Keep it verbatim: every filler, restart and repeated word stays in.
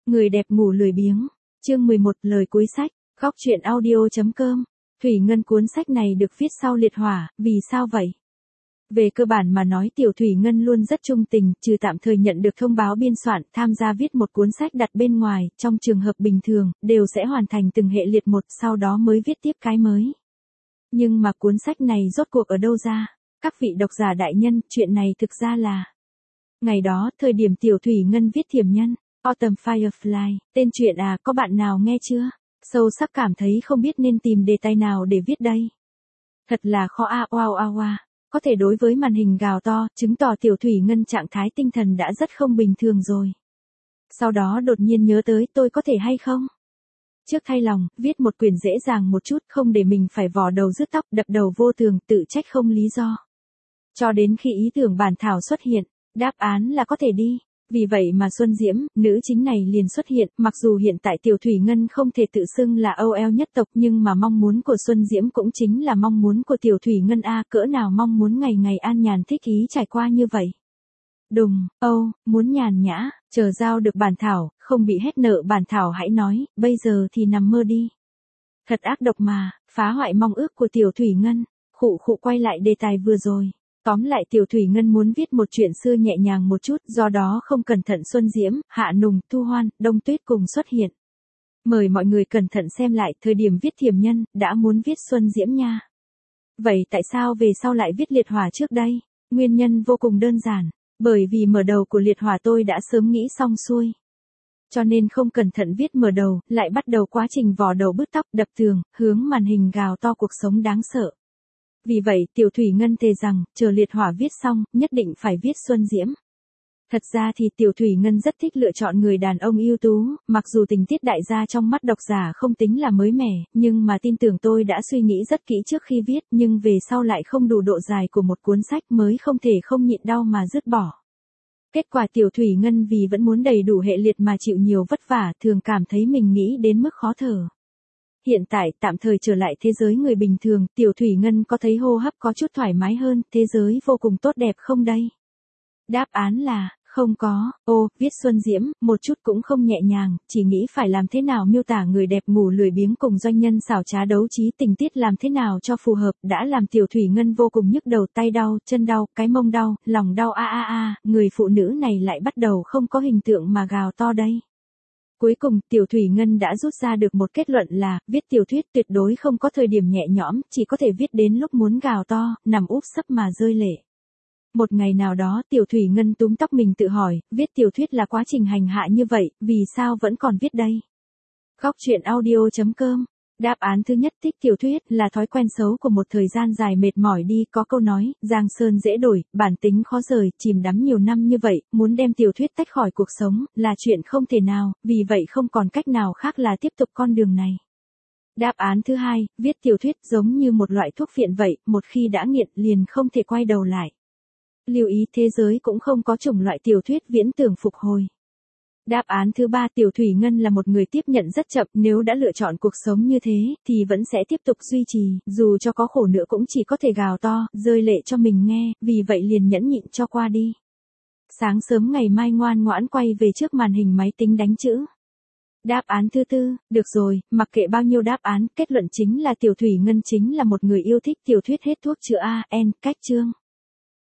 Người đẹp ngủ lười biếng. Chương mười một lời cuối sách. Góc truyện audio chấm com. Thủy Ngân cuốn sách này được viết sau liệt hỏa, vì sao vậy? Về cơ bản mà nói Tiểu Thủy Ngân luôn rất trung tình, trừ tạm thời nhận được thông báo biên soạn, tham gia viết một cuốn sách đặt bên ngoài, trong trường hợp bình thường, đều sẽ hoàn thành từng hệ liệt một, sau đó mới viết tiếp cái mới. Nhưng mà cuốn sách này rốt cuộc ở đâu ra? Các vị độc giả đại nhân, chuyện này thực ra là... Ngày đó, thời điểm Tiểu Thủy Ngân viết Thiểm Nhân, Autumn Firefly, tên chuyện à, có bạn nào nghe chưa? Sâu sắc cảm thấy không biết nên tìm đề tài nào để viết đây. Thật là khó a oao oao oa. Có thể đối với màn hình gào to, chứng tỏ Tiểu Thủy Ngân trạng thái tinh thần đã rất không bình thường rồi. Sau đó đột nhiên nhớ tới tôi có thể hay không? Trước thay lòng, viết một quyển dễ dàng một chút, không để mình phải vò đầu rứt tóc, đập đầu vô tường, tự trách không lý do. Cho đến khi ý tưởng bản thảo xuất hiện, đáp án là có thể đi. Vì vậy mà Xuân Diễm, nữ chính này liền xuất hiện, mặc dù hiện tại Tiểu Thủy Ngân không thể tự xưng là ô lờ nhất tộc nhưng mà mong muốn của Xuân Diễm cũng chính là mong muốn của Tiểu Thủy Ngân a, cỡ nào mong muốn ngày ngày an nhàn thích ý trải qua như vậy. Đùng, âu, muốn nhàn nhã, chờ giao được bản thảo, không bị hết nợ bản thảo hãy nói, bây giờ thì nằm mơ đi. Thật ác độc mà, phá hoại mong ước của Tiểu Thủy Ngân, khụ khụ quay lại đề tài vừa rồi. Tóm lại Tiểu Thủy Ngân muốn viết một chuyện xưa nhẹ nhàng một chút, do đó không cẩn thận Xuân Diễm, Hạ Nùng, Thu Hoan, Đông Tuyết cùng xuất hiện. Mời mọi người cẩn thận xem lại, thời điểm viết Thiểm Nhân, đã muốn viết Xuân Diễm nha. Vậy tại sao về sau lại viết Liệt Hỏa trước đây? Nguyên nhân vô cùng đơn giản, bởi vì mở đầu của Liệt Hỏa tôi đã sớm nghĩ xong xuôi. Cho nên không cẩn thận viết mở đầu, lại bắt đầu quá trình vò đầu bứt tóc, đập tường, hướng màn hình gào to cuộc sống đáng sợ. Vì vậy, Tiểu Thủy Ngân thề rằng, chờ Liệt Hỏa viết xong, nhất định phải viết Xuân Diễm. Thật ra thì Tiểu Thủy Ngân rất thích lựa chọn người đàn ông ưu tú, mặc dù tình tiết đại gia trong mắt độc giả không tính là mới mẻ, nhưng mà tin tưởng tôi đã suy nghĩ rất kỹ trước khi viết, nhưng về sau lại không đủ độ dài của một cuốn sách mới không thể không nhịn đau mà dứt bỏ. Kết quả Tiểu Thủy Ngân vì vẫn muốn đầy đủ hệ liệt mà chịu nhiều vất vả, thường cảm thấy mình nghĩ đến mức khó thở. Hiện tại, tạm thời trở lại thế giới người bình thường, Tiểu Thủy Ngân có thấy hô hấp có chút thoải mái hơn, thế giới vô cùng tốt đẹp không đây? Đáp án là, không có, ô, viết Xuân Diễm, một chút cũng không nhẹ nhàng, chỉ nghĩ phải làm thế nào miêu tả người đẹp ngủ lười biếng cùng doanh nhân xảo trá đấu trí, tình tiết làm thế nào cho phù hợp, đã làm Tiểu Thủy Ngân vô cùng nhức đầu, tay đau, chân đau, cái mông đau, lòng đau a a a, người phụ nữ này lại bắt đầu không có hình tượng mà gào to đây. Cuối cùng, Tiểu Thủy Ngân đã rút ra được một kết luận là, viết tiểu thuyết tuyệt đối không có thời điểm nhẹ nhõm, chỉ có thể viết đến lúc muốn gào to, nằm úp sấp mà rơi lệ. Một ngày nào đó Tiểu Thủy Ngân túm tóc mình tự hỏi, viết tiểu thuyết là quá trình hành hạ như vậy, vì sao vẫn còn viết đây? Góc truyện audio chấm com. Đáp án thứ nhất, thích tiểu thuyết là thói quen xấu của một thời gian dài mệt mỏi đi, có câu nói, giang sơn dễ đổi, bản tính khó rời, chìm đắm nhiều năm như vậy, muốn đem tiểu thuyết tách khỏi cuộc sống, là chuyện không thể nào, vì vậy không còn cách nào khác là tiếp tục con đường này. Đáp án thứ hai, viết tiểu thuyết giống như một loại thuốc phiện vậy, một khi đã nghiện liền không thể quay đầu lại. Lưu ý thế giới cũng không có chủng loại tiểu thuyết viễn tưởng phục hồi. Đáp án thứ ba, Tiểu Thủy Ngân là một người tiếp nhận rất chậm, nếu đã lựa chọn cuộc sống như thế, thì vẫn sẽ tiếp tục duy trì, dù cho có khổ nữa cũng chỉ có thể gào to, rơi lệ cho mình nghe, vì vậy liền nhẫn nhịn cho qua đi. Sáng sớm ngày mai ngoan ngoãn quay về trước màn hình máy tính đánh chữ. Đáp án thứ tư, được rồi, mặc kệ bao nhiêu đáp án, kết luận chính là Tiểu Thủy Ngân chính là một người yêu thích tiểu thuyết hết thuốc chữa A, N, cách chương.